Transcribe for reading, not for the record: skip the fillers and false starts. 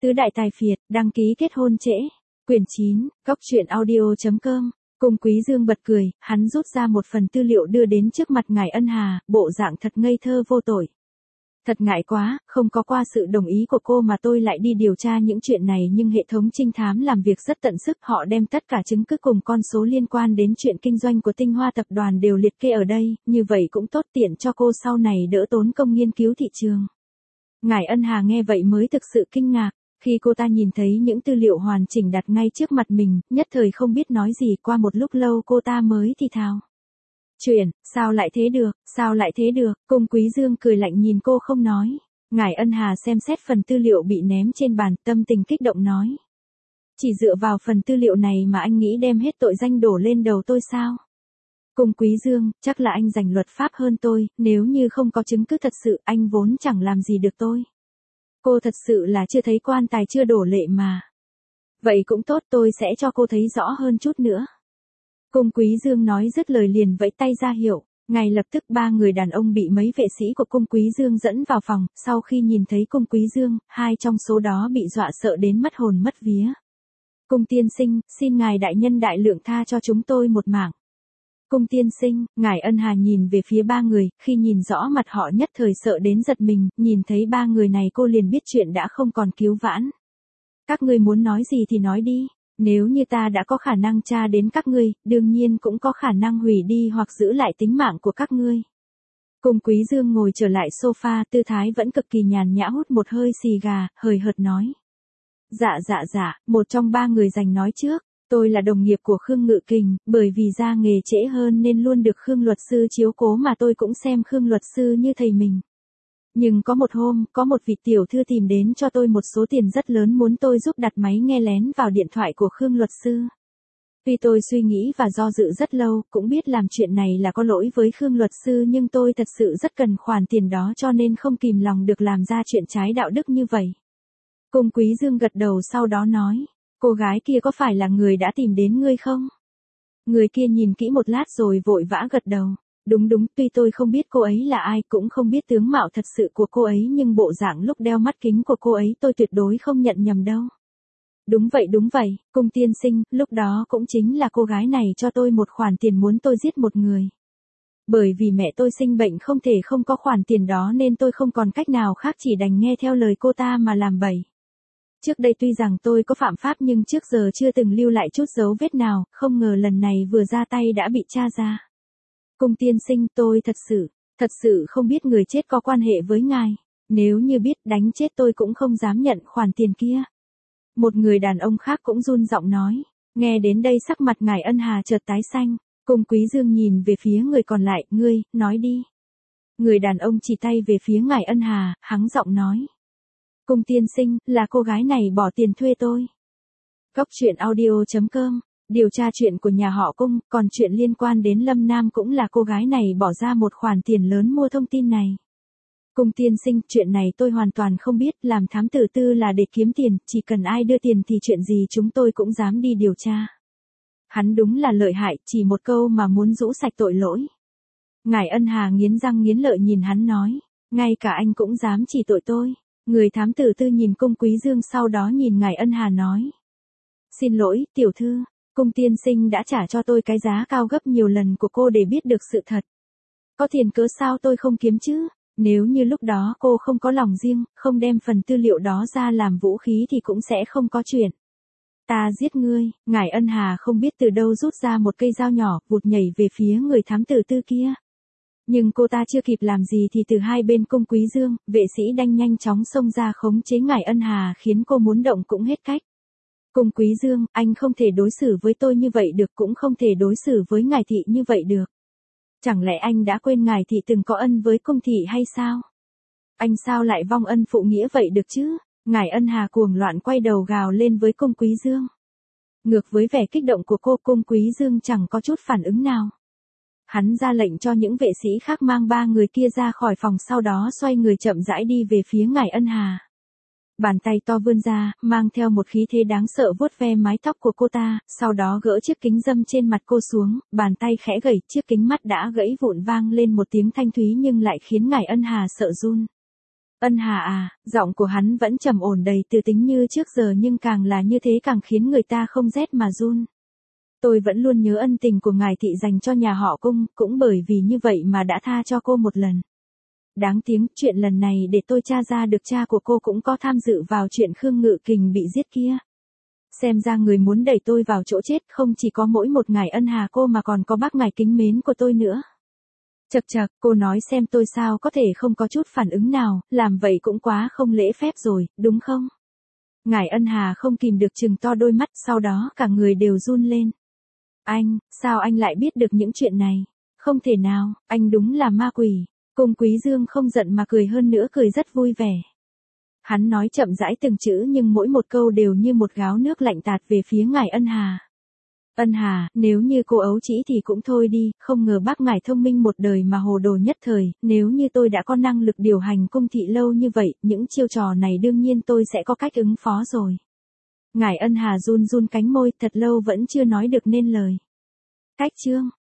Tứ đại tài phiệt, đăng ký kết hôn trễ. Quyển 9, goctruyện audio.com. Cung Quý Dương bật cười, hắn rút ra một phần tư liệu đưa đến trước mặt ngài Ân Hà, bộ dạng thật ngây thơ vô tội. Thật ngại quá, không có qua sự đồng ý của cô mà tôi lại đi điều tra những chuyện này, nhưng hệ thống trinh thám làm việc rất tận sức, họ đem tất cả chứng cứ cùng con số liên quan đến chuyện kinh doanh của Tinh Hoa tập đoàn đều liệt kê ở đây, như vậy cũng tốt tiện cho cô sau này đỡ tốn công nghiên cứu thị trường. Ngài Ân Hà nghe vậy mới thực sự kinh ngạc, khi cô ta nhìn thấy những tư liệu hoàn chỉnh đặt ngay trước mặt mình, nhất thời không biết nói gì, qua một lúc lâu cô ta mới thì thào. Chuyện, sao lại thế được, sao lại thế được, Cung Quý Dương cười lạnh nhìn cô không nói. Ngài Ân Hà xem xét phần tư liệu bị ném trên bàn, tâm tình kích động nói. Chỉ dựa vào phần tư liệu này mà anh nghĩ đem hết tội danh đổ lên đầu tôi sao? Cung Quý Dương, chắc là anh rành luật pháp hơn tôi, nếu như không có chứng cứ thật sự anh vốn chẳng làm gì được tôi. Cô thật sự là chưa thấy quan tài chưa đổ lệ mà. Vậy cũng tốt, tôi sẽ cho cô thấy rõ hơn chút nữa. Cung Quý Dương nói dứt lời liền vẫy tay ra hiệu, ngay lập tức ba người đàn ông bị mấy vệ sĩ của Cung Quý Dương dẫn vào phòng, sau khi nhìn thấy Cung Quý Dương, hai trong số đó bị dọa sợ đến mất hồn mất vía. Cung tiên sinh, xin ngài đại nhân đại lượng tha cho chúng tôi một mạng. Cung tiên sinh, ngài Ân Hà nhìn về phía ba người, khi nhìn rõ mặt họ nhất thời sợ đến giật mình, nhìn thấy ba người này cô liền biết chuyện đã không còn cứu vãn. Các ngươi muốn nói gì thì nói đi, nếu như ta đã có khả năng tra đến các ngươi, đương nhiên cũng có khả năng hủy đi hoặc giữ lại tính mạng của các ngươi. Cung Quý Dương ngồi trở lại sofa, tư thái vẫn cực kỳ nhàn nhã, hút một hơi xì gà, hời hợt nói. Dạ, một trong ba người giành nói trước. Tôi là đồng nghiệp của Khương Ngự Kình, bởi vì ra nghề trễ hơn nên luôn được Khương luật sư chiếu cố mà tôi cũng xem Khương luật sư như thầy mình. Nhưng có một hôm, có một vị tiểu thư tìm đến cho tôi một số tiền rất lớn muốn tôi giúp đặt máy nghe lén vào điện thoại của Khương luật sư. Tuy tôi suy nghĩ và do dự rất lâu, cũng biết làm chuyện này là có lỗi với Khương luật sư, nhưng tôi thật sự rất cần khoản tiền đó cho nên không kìm lòng được làm ra chuyện trái đạo đức như vậy. Cung Quý Dương gật đầu sau đó nói. Cô gái kia có phải là người đã tìm đến ngươi không? Người kia nhìn kỹ một lát rồi vội vã gật đầu. Đúng, tuy tôi không biết cô ấy là ai, cũng không biết tướng mạo thật sự của cô ấy, nhưng bộ dạng lúc đeo mắt kính của cô ấy tôi tuyệt đối không nhận nhầm đâu. Đúng vậy, Cung tiên sinh, lúc đó cũng chính là cô gái này cho tôi một khoản tiền muốn tôi giết một người. Bởi vì mẹ tôi sinh bệnh không thể không có khoản tiền đó nên tôi không còn cách nào khác, chỉ đành nghe theo lời cô ta mà làm bậy. Trước đây tuy rằng tôi có phạm pháp nhưng trước giờ chưa từng lưu lại chút dấu vết nào, không ngờ lần này vừa ra tay đã bị tra ra. Cung tiên sinh, tôi thật sự không biết người chết có quan hệ với ngài. Nếu như biết, đánh chết tôi cũng không dám nhận khoản tiền kia. Một người đàn ông khác cũng run giọng nói. Nghe đến đây sắc mặt ngài Ân Hà chợt tái xanh. Cung Quý Dương nhìn về phía người còn lại, ngươi, nói đi. Người đàn ông chỉ tay về phía ngài Ân Hà, hắng giọng nói. Cung tiên sinh, là cô gái này bỏ tiền thuê tôi. Goctruyện audio.com. Điều tra chuyện của nhà họ Cung, còn chuyện liên quan đến Lâm Nam cũng là cô gái này bỏ ra một khoản tiền lớn mua thông tin này. Cung tiên sinh, chuyện này tôi hoàn toàn không biết, làm thám tử tư là để kiếm tiền, chỉ cần ai đưa tiền thì chuyện gì chúng tôi cũng dám đi điều tra. Hắn đúng là lợi hại, chỉ một câu mà muốn rũ sạch tội lỗi. Ngài Ân Hà nghiến răng nghiến lợi nhìn hắn nói, ngay cả anh cũng dám chỉ tội tôi. Người thám tử tư nhìn Cung Quý Dương sau đó nhìn ngài Ân Hà nói. Xin lỗi, tiểu thư, Cung tiên sinh đã trả cho tôi cái giá cao gấp nhiều lần của cô để biết được sự thật. Có tiền cớ sao tôi không kiếm chứ? Nếu như lúc đó cô không có lòng riêng, không đem phần tư liệu đó ra làm vũ khí thì cũng sẽ không có chuyện. Ta giết ngươi, ngài Ân Hà không biết từ đâu rút ra một cây dao nhỏ, vụt nhảy về phía người thám tử tư kia. Nhưng cô ta chưa kịp làm gì thì từ hai bên Cung Quý Dương, vệ sĩ đanh nhanh chóng xông ra khống chế ngài Ân Hà khiến cô muốn động cũng hết cách. Cung Quý Dương, anh không thể đối xử với tôi như vậy được, cũng không thể đối xử với ngài thị như vậy được. Chẳng lẽ anh đã quên ngài thị từng có ân với cung thị hay sao? Anh sao lại vong ân phụ nghĩa vậy được chứ? Ngài Ân Hà cuồng loạn quay đầu gào lên với Cung Quý Dương. Ngược với vẻ kích động của cô, Cung Quý Dương chẳng có chút phản ứng nào. Hắn ra lệnh cho những vệ sĩ khác mang ba người kia ra khỏi phòng, sau đó xoay người chậm rãi đi về phía ngài Ân Hà. Bàn tay to vươn ra, mang theo một khí thế đáng sợ vuốt ve mái tóc của cô ta, sau đó gỡ chiếc kính râm trên mặt cô xuống, bàn tay khẽ gẩy, chiếc kính mắt đã gãy vụn vang lên một tiếng thanh thúy nhưng lại khiến ngài Ân Hà sợ run. Ân Hà à, giọng của hắn vẫn trầm ổn đầy tư tính như trước giờ nhưng càng là như thế càng khiến người ta không rét mà run. Tôi vẫn luôn nhớ ân tình của ngài thị dành cho nhà họ Cung, cũng bởi vì như vậy mà đã tha cho cô một lần. Đáng tiếng, chuyện lần này để tôi tra ra được cha của cô cũng có tham dự vào chuyện Khương Ngự Kình bị giết kia. Xem ra người muốn đẩy tôi vào chỗ chết không chỉ có mỗi một ngài Ân Hà cô mà còn có bác ngài kính mến của tôi nữa. Chậc chậc, cô nói xem tôi sao có thể không có chút phản ứng nào, làm vậy cũng quá không lễ phép rồi, đúng không? Ngài Ân Hà không kìm được trừng to đôi mắt, sau đó cả người đều run lên. Anh, sao anh lại biết được những chuyện này? Không thể nào, anh đúng là ma quỷ. Cung Quý Dương không giận mà cười, hơn nữa cười rất vui vẻ. Hắn nói chậm rãi từng chữ nhưng mỗi một câu đều như một gáo nước lạnh tạt về phía ngài Ân Hà. Ân Hà, nếu như cô ấu trĩ thì cũng thôi đi, không ngờ bác ngài thông minh một đời mà hồ đồ nhất thời, nếu như tôi đã có năng lực điều hành cung thị lâu như vậy, những chiêu trò này đương nhiên tôi sẽ có cách ứng phó rồi. Ngài Ân Hà run run cánh môi, thật lâu vẫn chưa nói được nên lời. Cách chương